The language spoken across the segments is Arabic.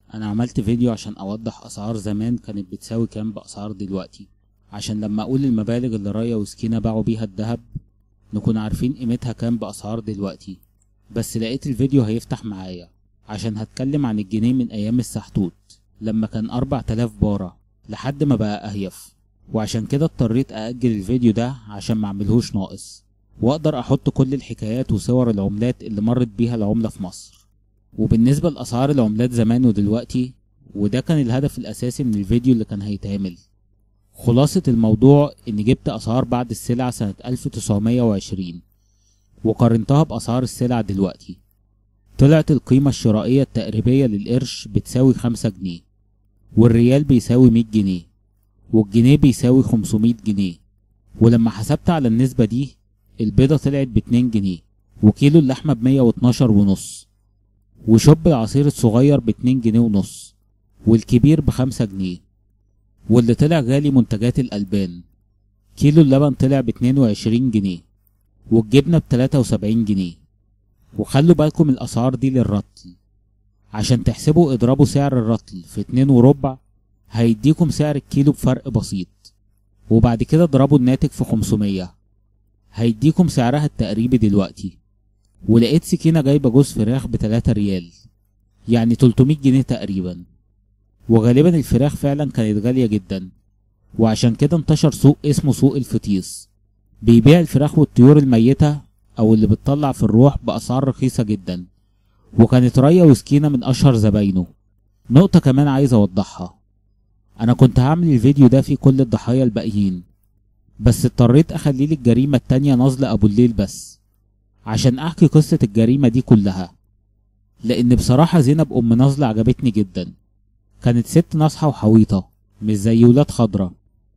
انا عملت فيديو عشان اوضح اسعار زمان كانت بتساوي كام باسعار دلوقتي، عشان لما اقول المبالغ اللي رايا وسكينة باعوا بيها الدهب نكون عارفين قيمتها كام باسعار دلوقتي. بس لقيت الفيديو هيفتح معايا عشان هتكلم عن الجنيه من ايام السحتوت لما كان 4000 بارة لحد ما بقى اهيف، وعشان كده اضطريت ااجل الفيديو ده عشان معملهوش ناقص واقدر احط كل الحكايات وصور العملات اللي مرت بيها العملة في مصر. وبالنسبة لأسعار العملات زمان ودلوقتي، وده كان الهدف الأساسي من الفيديو اللي كان هيتعمل. خلاصة الموضوع إني جبت أسعار بعد السلع سنة 1920 وقارنتها بأسعار السلع دلوقتي. طلعت القيمة الشرائية التقريبية للقرش بتساوي 5 جنيه، والريال بيساوي 100 جنيه، والجنيه بيساوي 500 جنيه. ولما حسبت على النسبة دي البيضة طلعت ب2 جنيه، وكيلو اللحمة ب112.5، وشوب العصير الصغير ب2 جنيه ونص، والكبير ب5 جنيه. واللي طلع غالي منتجات الألبان، كيلو اللبن طلع ب22 جنيه، والجبنة ب73 جنيه. وخلوا بالكم الأسعار دي للرطل، عشان تحسبوا اضربوا سعر الرطل في 2.25 هيديكم سعر الكيلو بفرق بسيط، وبعد كده اضربوا الناتج في 500 هيديكم سعرها التقريبي دلوقتي. ولقيت سكينة جايبة جوز فراخ ب3 ريال، يعني 300 جنيه تقريبا. وغالبا الفراخ فعلا كانت غالية جدا، وعشان كده انتشر سوق اسمه سوق الفتيس بيبيع الفراخ والطيور الميتة او اللي بتطلع في الروح بأسعار رخيصة جدا. وكانت رايا وسكينة من اشهر زباينه. نقطة كمان عايز اوضحها، انا كنت هعمل الفيديو ده في كل الضحايا الباقيين، بس اضطريت اخليه للجريمة التانية نازلة ابو الليل بس عشان احكي قصة الجريمة دي كلها. لان بصراحة زينب ام نازلة عجبتني جدا، كانت ست ناصحة وحويطة مش زي ولاد خضرة،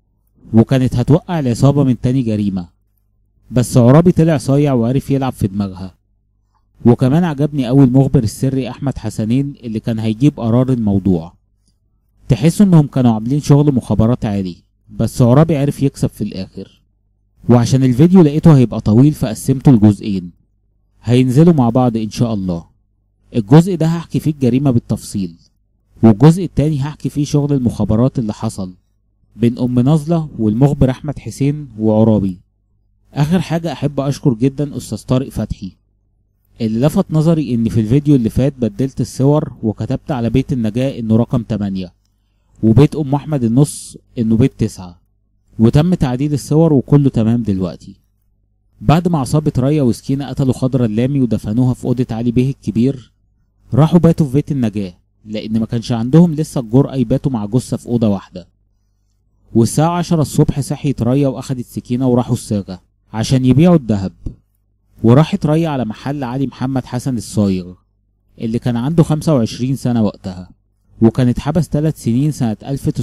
وكانت هتوقع العصابة من تاني جريمة، بس عرابي طلع صايع وعرف يلعب في دماغها. وكمان عجبني اوي المخبر السري احمد حسنين اللي كان هيجيب قرار الموضوع. تحسوا انهم كانوا عاملين شغل مخابرات عالي، بس عرابي عرف يكسب في الاخر. وعشان الفيديو لقيته هيبقى طويل فقسمته لجزئين هينزلوا مع بعض ان شاء الله. الجزء ده هحكي فيه الجريمة بالتفصيل، والجزء التاني هحكي فيه شغل المخابرات اللي حصل بين ام نازلة والمخبر احمد حسين وعرابي. اخر حاجة احب اشكر جدا استاذ طارق فتحي اللي لفت نظري ان في الفيديو اللي فات بدلت الصور وكتبت على بيت النجاة انه رقم 8، وبيت ام احمد النص انه بيت 9، وتم تعديل الصور وكله تمام دلوقتي. بعد ما عصابة رايا وسكينة قتلوا خضرة اللامي ودفنوها في اوضة علي بيه الكبير، راحوا باتوا في بيت النجاة لان ما كانش عندهم لسه الجرأة يباتوا مع جثة في اوضة واحدة. والساعة 10 الصبح صحيت رايا واخدت سكينة وراحوا الصاغة عشان يبيعوا الدهب. وراحت رايا على محل علي محمد حسن الصايغ اللي كان عنده 25 سنة وقتها، وكان اتحبس 3 سنين سنة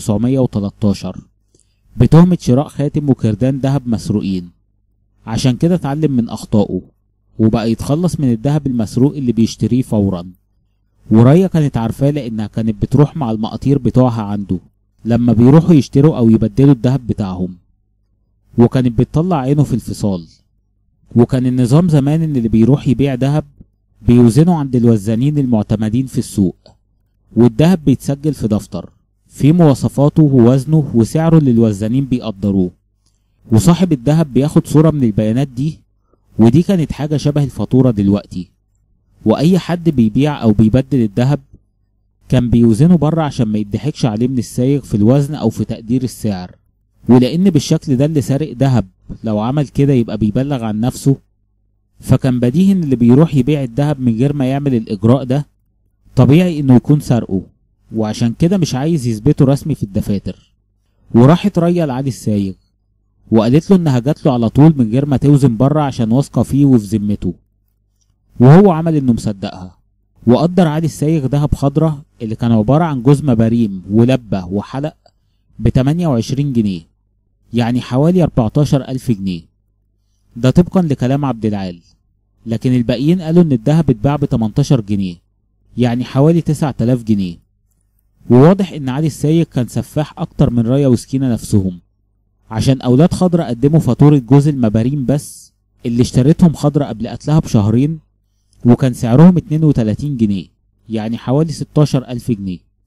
1913 بتهمة شراء خاتم وكردان دهب مسروقين. عشان كده اتعلم من اخطائه وبقى يتخلص من الدهب المسروق اللي بيشتريه فورا. ورايا كانت عارفاه لانها كانت بتروح مع المقاطير بتوعها عنده لما بيروحوا يشتروا او يبدلوا الدهب بتاعهم، وكانت بتطلع عينه في الفصال. وكان النظام زمان ان اللي بيروح يبيع دهب بيوزنه عند الوزانين المعتمدين في السوق، والدهب بيتسجل في دفتر فيه مواصفاته ووزنه وسعره اللي الوزانين بيقدروه، وصاحب الدهب بياخد صورة من البيانات دي، ودي كانت حاجة شبه الفاتورة دلوقتي. واي حد بيبيع او بيبدل الدهب كان بيوزنه بره عشان ما يضحكش عليه من السايق في الوزن او في تقدير السعر. ولان بالشكل ده اللي سارق دهب لو عمل كده يبقى بيبلغ عن نفسه، فكان بديهي ان اللي بيروح يبيع الدهب من غير ما يعمل الاجراء ده طبيعي انه يكون سرقه، وعشان كده مش عايز يثبته رسمي في الدفاتر. وراحت رايا لعلي السايق وقالت له انها جات له على طول من غير ما توزن بره عشان واثقه فيه وفي ذمته، وهو عمل انه مصدقها. وقدر علي السايق دهب خضرة اللي كان عبارة عن جوز مباريم ولبة وحلق ب28 جنيه، يعني حوالي 14,000 جنيه. ده طبقا لكلام عبد العال، لكن الباقيين قالوا ان الدهب اتباع ب18 جنيه، يعني حوالي 9000 جنيه. وواضح ان علي السايق كان سفاح اكتر من رايا وسكينة نفسهم، عشان اولاد خضرة قدموا فاتورة جوز المباريم بس اللي اشتريتهم خضرة قبل قتلها ب2 شهر، وكان سعرهم 32 جنيه، يعني حوالي 16,000 جنيه.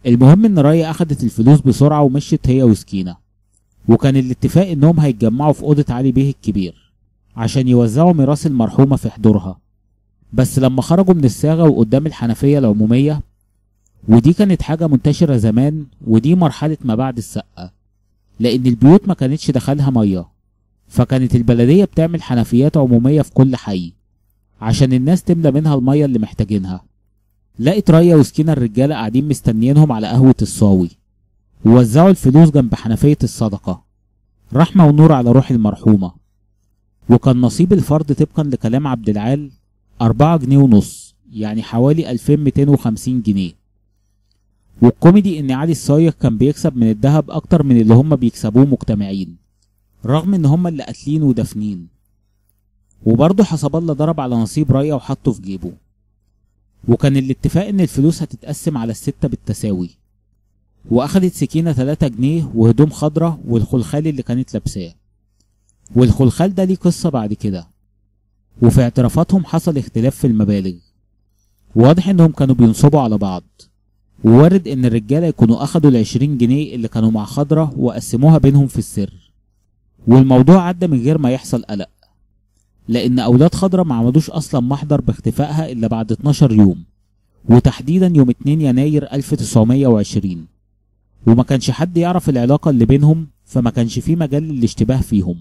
المهم ان رايا اخدت الفلوس بسرعة ومشيت هي وسكينة، وكان الاتفاق انهم هيتجمعوا في اوضة علي بيه الكبير عشان يوزعوا ميراث المرحومة في حضورها. بس لما خرجوا من الصاغة وقدام الحنفية العمومية، ودي كانت حاجة منتشرة زمان، ودي مرحلة ما بعد السقة، لأن البيوت ما كانتش دخلها مية، فكانت البلدية بتعمل حنفيات عمومية في كل حي عشان الناس تملى منها المية اللي محتاجينها. لقت رايا وسكينة الرجالة قاعدين مستنيينهم على قهوة الصاوي، ووزعوا الفلوس جنب حنفية الصدقة، رحمة ونور على روح المرحومة. وكان نصيب الفرد طبقا لكلام عبد العال 4.5 جنيه، يعني حوالي 2250 جنيه. والكوميدي ان علي الصايغ كان بيكسب من الذهب اكتر من اللي هم بيكسبوه مجتمعين، رغم ان هم اللي قاتلين ودافنين. وبرضه حسب الله ضرب على نصيب رايا وحطه في جيبه. وكان الاتفاق ان الفلوس هتتقسم على الستة بالتساوي. واخدت سكينة 3 جنيه وهدوم خضرة والخلخال اللي كانت لابساه. والخلخال ده ليه قصة بعد كده، وفي اعترافاتهم حصل اختلاف في المبالغ، واضح انهم كانوا بينصبوا على بعض. ووارد ان الرجالة يكونوا اخدوا ال20 جنيه اللي كانوا مع خضرة وقسموها بينهم في السر. والموضوع عدى من غير ما يحصل قلق، لان اولاد خضرة ما عملوش اصلا محضر باختفائها الا بعد 12 يوم، وتحديدا يوم 2 يناير 1920. وما كانش حد يعرف العلاقة اللي بينهم، فما كانش فيه مجال للاشتباه فيهم.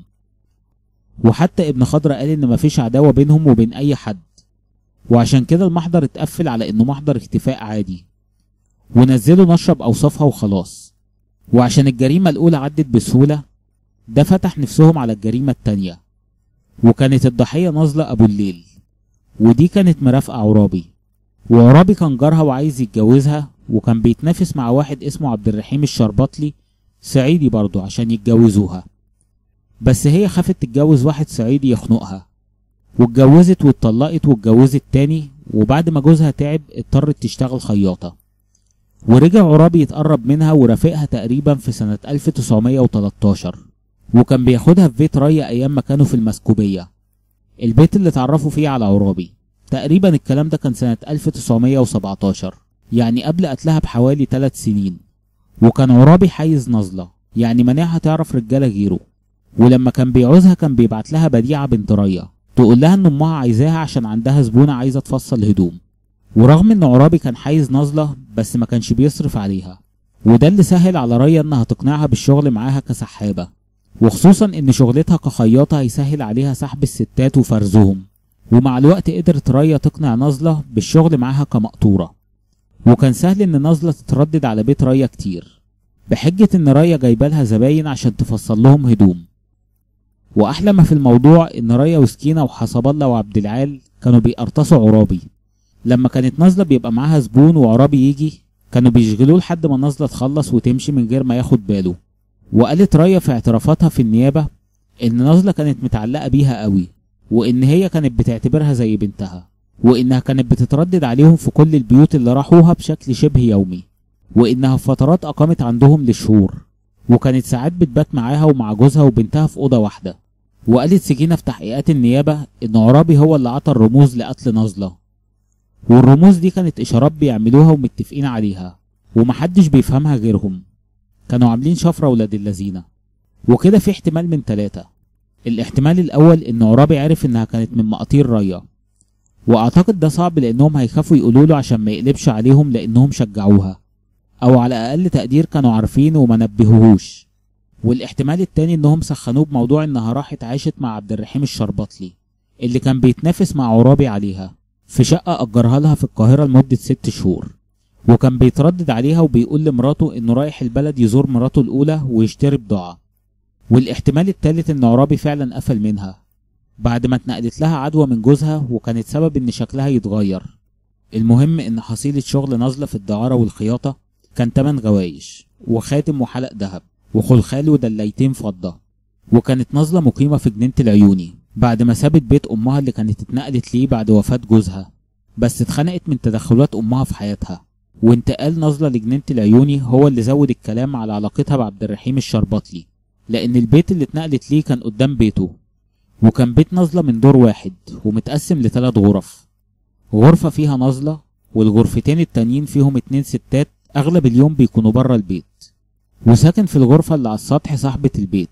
وحتى ابن خضرة قال ان مفيش عداوة بينهم وبين اي حد، وعشان كده المحضر اتقفل على انه محضر اختفاء عادي، ونزلوا نشر بأوصافها وخلاص. وعشان الجريمة الأولى عدت بسهولة، ده فتح نفسهم على الجريمة التانية، وكانت الضحية نازلة أبو الليل، ودي كانت مرافقة عرابي. وعرابي كان جارها وعايز يتجوزها، وكان بيتنافس مع واحد اسمه عبد الرحيم الشربطلي صعيدي برضه عشان يتجوزوها. بس هي خافت تتجوز واحد صعيدي يخنقها، واتجوزت واتطلقت واتجوزت تاني. وبعد ما جوزها تعب اضطرت تشتغل خياطة. ورجع عرابي يتقرب منها ورافقها تقريبا في سنة 1913، وكان بياخدها في بيت رايا ايام ما كانوا في المسكوبية، البيت اللي اتعرفوا فيه على عرابي. تقريبا الكلام ده كان سنة 1917، يعني قبل قتلها بحوالي 3 سنين. وكان عرابي حيز نظلة، يعني منعها تعرف رجالة غيره. ولما كان بيعوزها كان بيبعت لها بديعة بنت رايا تقول لها ان امها عايزاها عشان عندها زبونة عايزة تفصل هدوم. ورغم ان عرابي كان حيز نظلة، بس ما كانش بيصرف عليها، وده اللي سهل على رايا انها تقنعها بالشغل معاها كسحابة، وخصوصا ان شغلتها كخياطة هيسهل عليها سحب الستات وفرزهم. ومع الوقت قدرت رايا تقنع نظلة بالشغل معاها كمقطورة، وكان سهل ان نظلة تتردد على بيت رايا كتير بحجة ان رايا جايبالها زباين عشان تفصل لهم هدوم. واحلى ما في الموضوع ان رايا وسكينة وحسب الله وعبد العال كانوا بيقرطصوا عرابي. لما كانت نازلة بيبقى معاها زبون وعرابي يجي، كانوا بيشغلوه لحد ما نازلة تخلص وتمشي من غير ما ياخد باله. وقالت رايا في اعترافاتها في النيابة ان نازلة كانت متعلقة بيها قوي، وان هي كانت بتعتبرها زي بنتها، وانها كانت بتتردد عليهم في كل البيوت اللي راحوها بشكل شبه يومي، وانها في فترات اقامت عندهم لشهور، وكانت ساعات بتبات معاها ومع جوزها وبنتها في اوضة واحدة. وقالت سكينة في تحقيقات النيابة ان عرابي هو اللي عطى الرموز لقتل نازلة، والرموز دي كانت اشارات بيعملوها ومتفقين عليها ومحدش بيفهمها غيرهم. كانوا عاملين شفرة ولاد اللذينة. وكده في احتمال من 3. الاحتمال الاول ان عرابي عرف انها كانت من مقاتير رايا، واعتقد ده صعب لانهم هيخافوا يقولوا له عشان ما يقلبش عليهم لانهم شجعوها، او على اقل تقدير كانوا عارفين وما نبهوهوش. والاحتمال التاني انهم سخنوه بموضوع انها راحت عاشت مع عبد الرحيم الشربطلي اللي كان بيتنافس مع عرابي عليها في شقة اجرها لها في القاهرة لمدة 6 شهور، وكان بيتردد عليها وبيقول لمراته انه رايح البلد يزور مراته الاولى ويشتري بضاعة. والاحتمال التالت ان عرابي فعلا قفل منها بعد ما اتنقلت لها عدوى من جوزها وكانت سبب ان شكلها يتغير. المهم ان حصيلة شغل نازلة في الدعارة والخياطة كان 8 غوايش وخاتم وحلق ذهب وخلخال ودليتين فضة. وكانت نازلة مقيمة في جنينة العيوني بعد ما سابت بيت امها اللي كانت اتنقلت ليه بعد وفاة جوزها، بس اتخنقت من تدخلات امها في حياتها. وانتقال نازلة لجنينة العيوني هو اللي زود الكلام على علاقتها بعبد الرحيم الشربطلي، لان البيت اللي اتنقلت ليه كان قدام بيته، وكان بيت نازلة من دور واحد ومتقسم ل3 غرف. غرفة فيها نازلة والغرفتين التانيين فيهم 2 ستات اغلب اليوم بيكونوا بره البيت. وساكن في الغرفة اللي على السطح صاحبة البيت.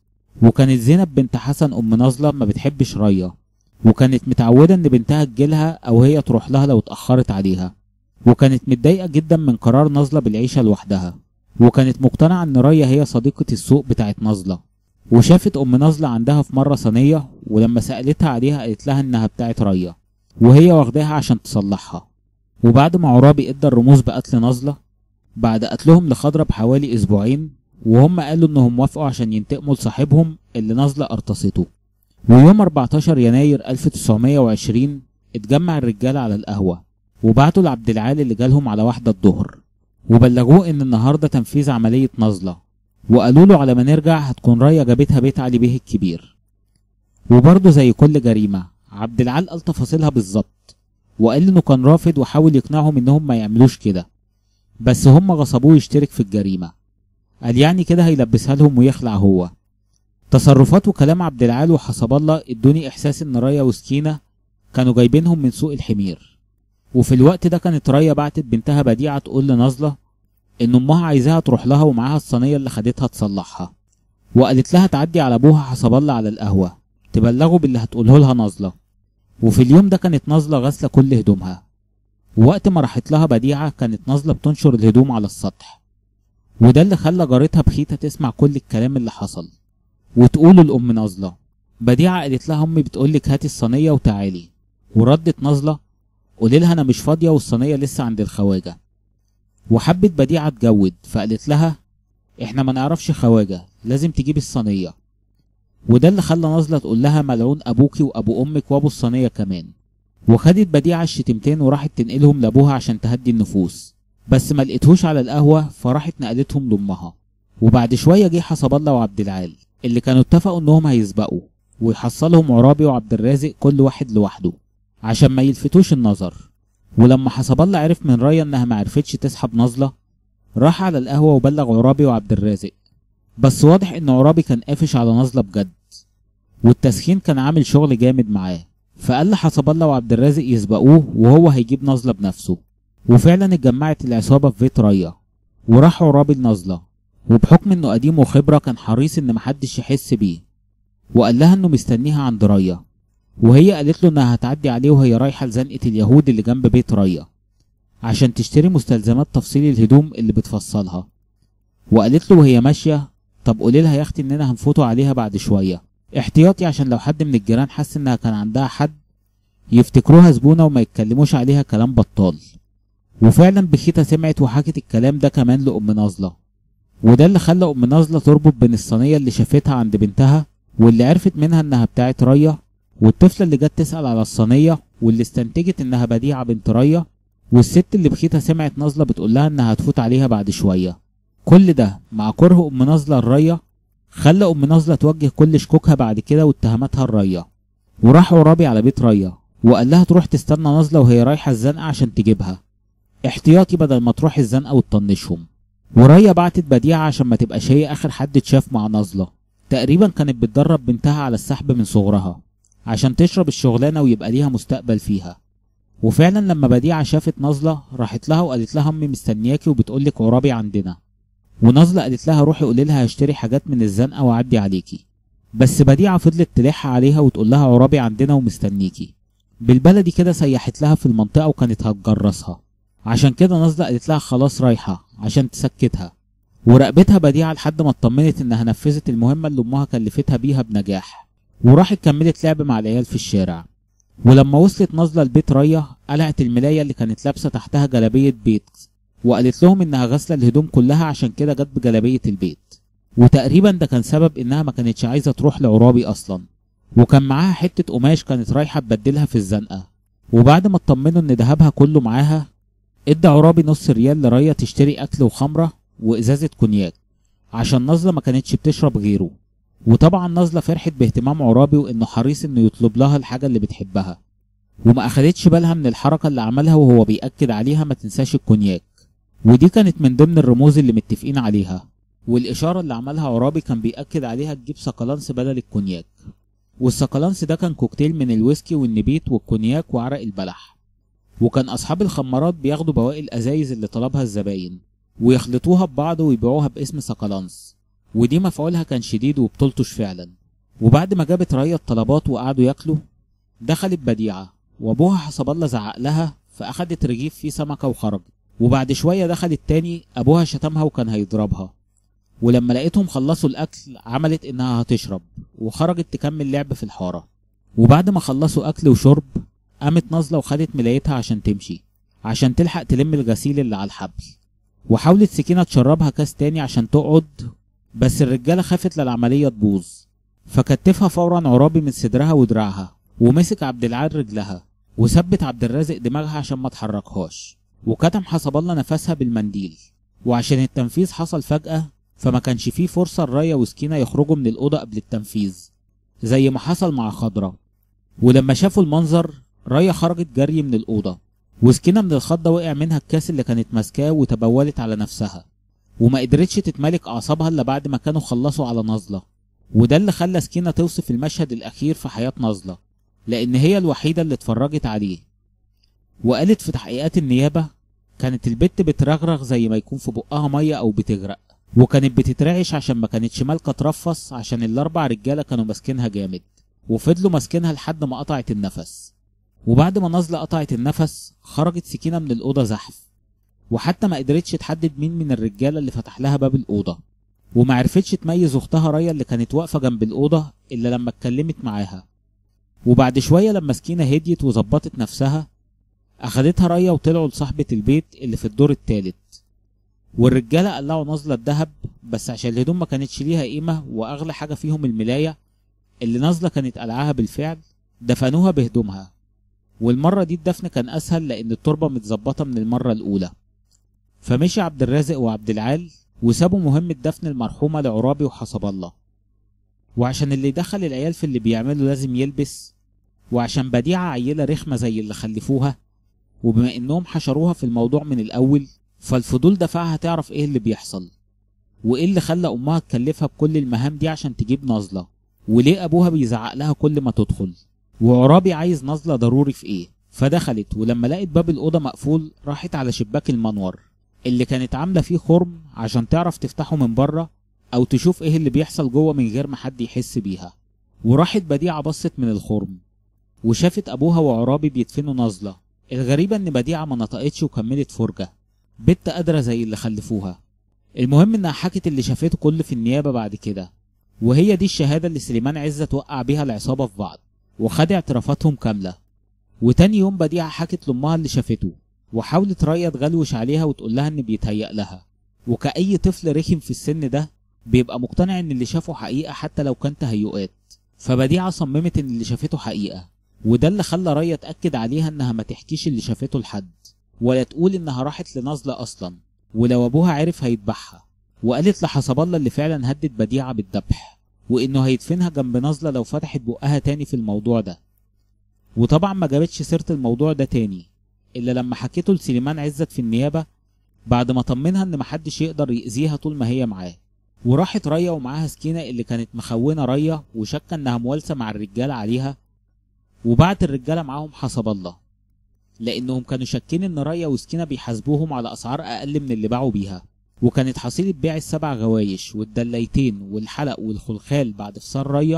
وكانت زينب بنت حسن ام نازلة ما بتحبش ريا، وكانت متعودة ان بنتها تجيلها او هي تروح لها لو اتأخرت عليها، وكانت متضايقة جدا من قرار نازلة بالعيشة لوحدها، وكانت مقتنعة ان ريا هي صديقة السوق بتاعت نازلة. وشافت ام نازلة عندها في مرة صينية، ولما سألتها عليها قالت لها انها بتاعت ريا وهي واخداها عشان تصلحها. وبعد ما عرابي ادى الرموز بقتل نازلة بعد قتلهم لخضرة بحوالي اسبوعين، وهم قالوا انهم وافقوا عشان ينتقموا لصاحبهم اللي نازلة ارتصته. ويوم 14 يناير 1920 اتجمع الرجالة على القهوة، وبعتوا لعبد العال اللي جالهم على 1 الظهر، وبلغوه ان النهاردة تنفيذ عملية نازلة، وقالوا له على ما نرجع هتكون ريا جابتها بيت علي بيه الكبير. وبرضه زي كل جريمة عبد العال قال تفاصيلها بالظبط، وقال انه كان رافض وحاول يقنعهم انهم ما يعملوش كده، بس هم غصبوه يشترك في الجريمة. قال يعني كده هيلبسها لهم ويخلع هو. تصرفات وكلام عبد العال وحسب الله ادوني احساس ان ريا وسكينة كانوا جايبينهم من سوق الحمير. وفي الوقت ده كانت ريا بعتت بنتها بديعة تقول لنازلة ان امها عايزاها تروح لها ومعاها الصينية اللي خدتها تصلحها، وقالت لها تعدي على ابوها حسب الله على القهوة تبلغه باللي هتقوله لها نازلة. وفي اليوم ده كانت نازلة غاسلة كل هدومها، ووقت ما راحت لها بديعة كانت نازلة بتنشر الهدوم على السطح، وده اللي خلى جارتها بخيتة تسمع كل الكلام اللي حصل وتقوله لأم نازلة. بديعة قالت لها امي بتقولك هاتي الصينية وتعالي، وردت نازلة قولي لها انا مش فاضية والصينية لسه عند الخواجة. وحبت بديعة تجود فقالت لها احنا ما نعرفش خواجة، لازم تجيب الصينية. وده اللي خلى نازلة تقول لها ملعون ابوكي وابو امك وابو الصينية كمان. وخدت بديعة الشتمتين وراحت تنقلهم لابوها عشان تهدي النفوس، بس ما لقيتهوش على القهوة فراحت نقلتهم لامها. وبعد شوية جه حسب الله وعبد العال اللي كانوا اتفقوا انهم هيسبقوا ويحصلهم عرابي وعبد الرازق كل واحد لوحده عشان ما يلفتوش النظر. ولما حسب الله عرف من ريا انها ما عرفتش تسحب نازلة راح على القهوة وبلغ عرابي وعبد الرازق، بس واضح ان عرابي كان قافش على نازلة بجد، والتسخين كان عامل شغل جامد معاه، فقال لحسب الله وعبد الرازق يسبقوه وهو هيجيب نازلة بنفسه. وفعلا اتجمعت العصابة في بيت ريا وراح عرابي لنازلة، وبحكم انه قديم وخبرة كان حريص ان محدش يحس بيه، وقال لها انه مستنيها عند ريا، وهي قالت له انها هتعدي عليه وهي رايحة لزنقة اليهود اللي جنب بيت ريا عشان تشتري مستلزمات تفصيل الهدوم اللي بتفصلها. وقالت له وهي ماشية طب قولي لها يا اختي اننا هنفوتوا عليها بعد شوية احتياطي عشان لو حد من الجيران حس انها كان عندها حد يفتكروها زبونة وما يتكلموش عليها كلام بطال. وفعلا بخيتة سمعت وحكت الكلام ده كمان لأم نازلة، وده اللي خلى أم نازلة تربط بين الصينية اللي شافتها عند بنتها واللي عرفت منها انها بتاعت ريا، والطفلة اللي جت تسأل على الصينية واللي استنتجت انها بديعة بنت ريا، والست اللي بخيتها سمعت نازلة بتقول لها انها هتفوت عليها بعد شوية. كل ده مع كره أم نازلة الريا خلى أم نازلة توجه كل شكوكها بعد كده واتهاماتها الريا. وراح عرابي على بيت ريا وقال لها تروح تستنى نازلة وهي رايحة الزنقة عشان تجيبها احتياطي بدل ما تروح الزنقة وتطنشهم. وريا بعتت بديعة عشان ما تبقاش هي آخر حد اتشاف مع نازلة، تقريبا كانت بتدرب بنتها على السحب من صغرها عشان تشرب الشغلانة ويبقى ليها مستقبل فيها. وفعلا لما بديعة شافت نازلة راحت لها وقالت لها امي مستنياكي وبتقولك عرابي عندنا. ونازلة قالت لها روحي قولي لها هشتري حاجات من الزنقة واعدي عليكي، بس بديعة فضلت تلح عليها وتقول لها عرابي عندنا ومستنيكي. بالبلدي كده سيحت لها في المنطقة وكانت هتجرسها، عشان كده نازلة قالت لها خلاص رايحة عشان تسكتها. وراقبتها بديعة لحد ما اطمنت انها نفذت المهمة اللي امها كلفتها بيها بنجاح، وراحت كملت لعب مع العيال في الشارع. ولما وصلت نازلة لبيت ريا قلعت الملاية اللي كانت لابسة تحتها جلابية بيت، وقالت لهم انها غاسلة الهدوم كلها عشان كده جت بجلابية البيت. وتقريبا ده كان سبب انها ما كانتش عايزة تروح لعرابي اصلا، وكان معاها حتة قماش كانت رايحة تبدلها في الزنقة. وبعد ما اطمنوا ان دهبها كله معاها ادى عرابي نص ريال لريا تشتري اكل وخمرة وازازة كونياك عشان نازلة ما كانتش بتشرب غيره. وطبعا نازلة فرحت باهتمام عرابي وانه حريص انه يطلب لها الحاجة اللي بتحبها، وما اخدتش بالها من الحركة اللي عملها وهو بيأكد عليها ما تنساش الكونياك، ودي كانت من ضمن الرموز اللي متفقين عليها. والاشارة اللي عملها عرابي كان بيأكد عليها تجيب سكالانس بدل الكونياك، والسكالانس ده كان كوكتيل من الويسكي والنبيت والكونياك وعرق البلح. وكان اصحاب الخمارات بياخدوا بواقي الازايز اللي طلبها الزباين ويخلطوها ببعض ويبيعوها باسم سكالانس، ودي مفعولها كان شديد وبتلطش فعلا. وبعد ما جابت ريا الطلبات وقعدوا ياكلوا، دخلت بديعة وابوها حسب الله زعق لها، فاخدت رغيف فيه سمكة وخرجت. وبعد شوية دخلت تاني، ابوها شتمها وكان هيضربها، ولما لقيتهم خلصوا الاكل عملت انها هتشرب وخرجت تكمل لعب في الحارة. وبعد ما خلصوا اكل وشرب، قامت نازلة وخدت ملايتها عشان تمشي، عشان تلحق تلم الغسيل اللي على الحبل. وحاولت سكينة تشربها كاس تاني عشان تقعد، بس الرجالة خافت للعملية تبوظ، فكتفها فورا عرابي من صدرها ودراعها، ومسك عبد العال رجلها، وثبت عبد الرازق دماغها عشان ما تحركهاش، وكتم حسب الله نفسها بالمنديل. وعشان التنفيذ حصل فجأة، فما كانش فيه فرصة لريا وسكينة يخرجوا من الأوضة قبل التنفيذ زي ما حصل مع خضرة. ولما شافوا المنظر، ريا خرجت جري من الأوضة، وسكينة من الخضة وقع منها الكاس اللي كانت ماسكاه وتبولت على نفسها، وما قدرتش تتملك أعصابها إلا بعد ما كانوا خلصوا على نازلة. وده اللي خلى سكينة توصف المشهد الأخير في حياة نازلة، لأن هي الوحيدة اللي اتفرجت عليه. وقالت في تحقيقات النيابة كانت البت بترغرغ زي ما يكون في بقها مية أو بتغرق، وكانت بتترعش عشان ما كانتش مالكة ترفص، عشان الأربع رجالة كانوا ماسكينها جامد وفضلوا ماسكينها لحد ما قطعت النفس. وبعد ما نازلة قطعت النفس، خرجت سكينة من الأوضة زحف، وحتى ما قدرتش تحدد مين من الرجالة اللي فتح لها باب الأوضة، وما عرفتش تميز أختها ريا اللي كانت واقفة جنب الأوضة إلا لما اتكلمت معاها. وبعد شوية لما سكينة هديت وظبطت نفسها، أخدتها ريا وطلعوا لصاحبة البيت اللي في الدور التالت. والرجالة قلعوا نازلة الدهب، بس عشان الهدوم ما كانتش ليها قيمة وأغلى حاجة فيهم الملاية اللي نازلة كانت قلعاها بالفعل، دفنوها بهدومها. والمرة دي الدفن كان أسهل لأن التربة متظبطة من المرة الأولى. فمشي عبد الرازق وعبد العال وسابوا مهمة دفن المرحومة لعرابي وحسب الله. وعشان اللي دخل العيال في اللي بيعمله لازم يلبس، وعشان بديعة عيلة رخمة زي اللي خلفوها، وبما انهم حشروها في الموضوع من الأول، فالفضول دفعها تعرف ايه اللي بيحصل، وايه اللي خلى امها تكلفها بكل المهام دي عشان تجيب نازلة، وليه ابوها بيزعق لها كل ما تدخل، وعرابي عايز نازلة ضروري في ايه. فدخلت، ولما لقت باب الأوضة مقفول راحت على شباك المنور اللي كانت عاملة فيه خرم عشان تعرف تفتحه من بره او تشوف ايه اللي بيحصل جوه من غير ما حد يحس بيها. وراحت بديعة بصت من الخرم وشافت ابوها وعرابي بيدفنوا نازلة. الغريبة ان بديعة ما نطقتش وكملت فرجة، بنت قادرة زي اللي خلفوها. المهم انها حكت اللي شافته كله في النيابة بعد كده، وهي دي الشهادة اللي سليمان عزت وقع بيها العصابة في بعض وخد اعترافاتهم كاملة. وتاني يوم بديعة حكت لامها اللي شافته، وحاولت ريا تغلوش عليها وتقول لها ان بيتهيأ لها، وكأي طفل رخم في السن ده بيبقى مقتنع ان اللي شافه حقيقة حتى لو كان تهيؤات. فبديعة صممت ان اللي شافته حقيقة، وده اللي خلى ريا تأكد عليها انها ما تحكيش اللي شافته لحد، ولا تقول انها راحت لنازلة اصلا، ولو ابوها عرف هيذبحها. وقالت لحسب الله اللي فعلا هدد بديعة بالذبح، وانه هيدفنها جنب نازلة لو فتحت بقها تاني في الموضوع ده. وطبعا ما جابتش سيرة الموضوع ده تاني الا لما حكيته لسليمان عزت في النيابة بعد ما طمنها ان محدش يقدر يأذيها طول ما هي معاه. وراحت ريا ومعاها سكينة اللي كانت مخونة ريا وشك انها موالسة مع الرجالة عليها، وبعت الرجالة معاهم حسب الله لانهم كانوا شاكين ان ريا وسكينة بيحاسبوهم على اسعار اقل من اللي باعوا بيها. وكانت حصيلة بيع ال7 غوايش والدلايتين والحلق والخلخال بعد فصال ريا،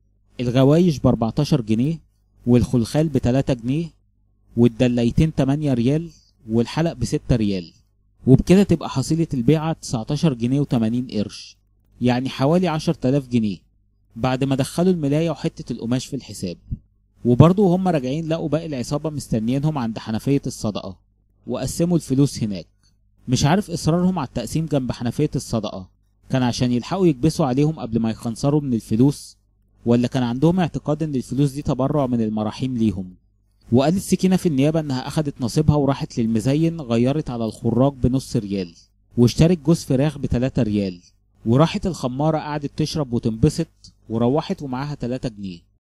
الغوايش ب14 جنيه والخلخال ب3 جنيه والدلايتين 8 ريال والحلق ب6 ريال. وبكده تبقى حصيلة البيعة 19 جنيه و80 قرش، يعني حوالي 10,000 جنيه بعد ما دخلوا الملاية وحتة القماش في الحساب. وبرضه وهم راجعين لقوا باقي العصابة مستنيينهم عند حنفية الصدقة وقسموا الفلوس هناك. مش عارف اصرارهم على التقسيم جنب حنفية الصدقة كان عشان يلحقوا يكبسوا عليهم قبل ما يخنصروا من الفلوس، ولا كان عندهم اعتقاد ان الفلوس دي تبرع من المراحيم ليهم. وقالت سكينة في النيابة انها اخدت نصيبها وراحت للمزين غيرت على الخراج بنص ريال واشترت جوز فراخ ب3 ريال، وراحت الخمارة قعدت تشرب وتنبسط وروحت ومعاها 3 جنيه.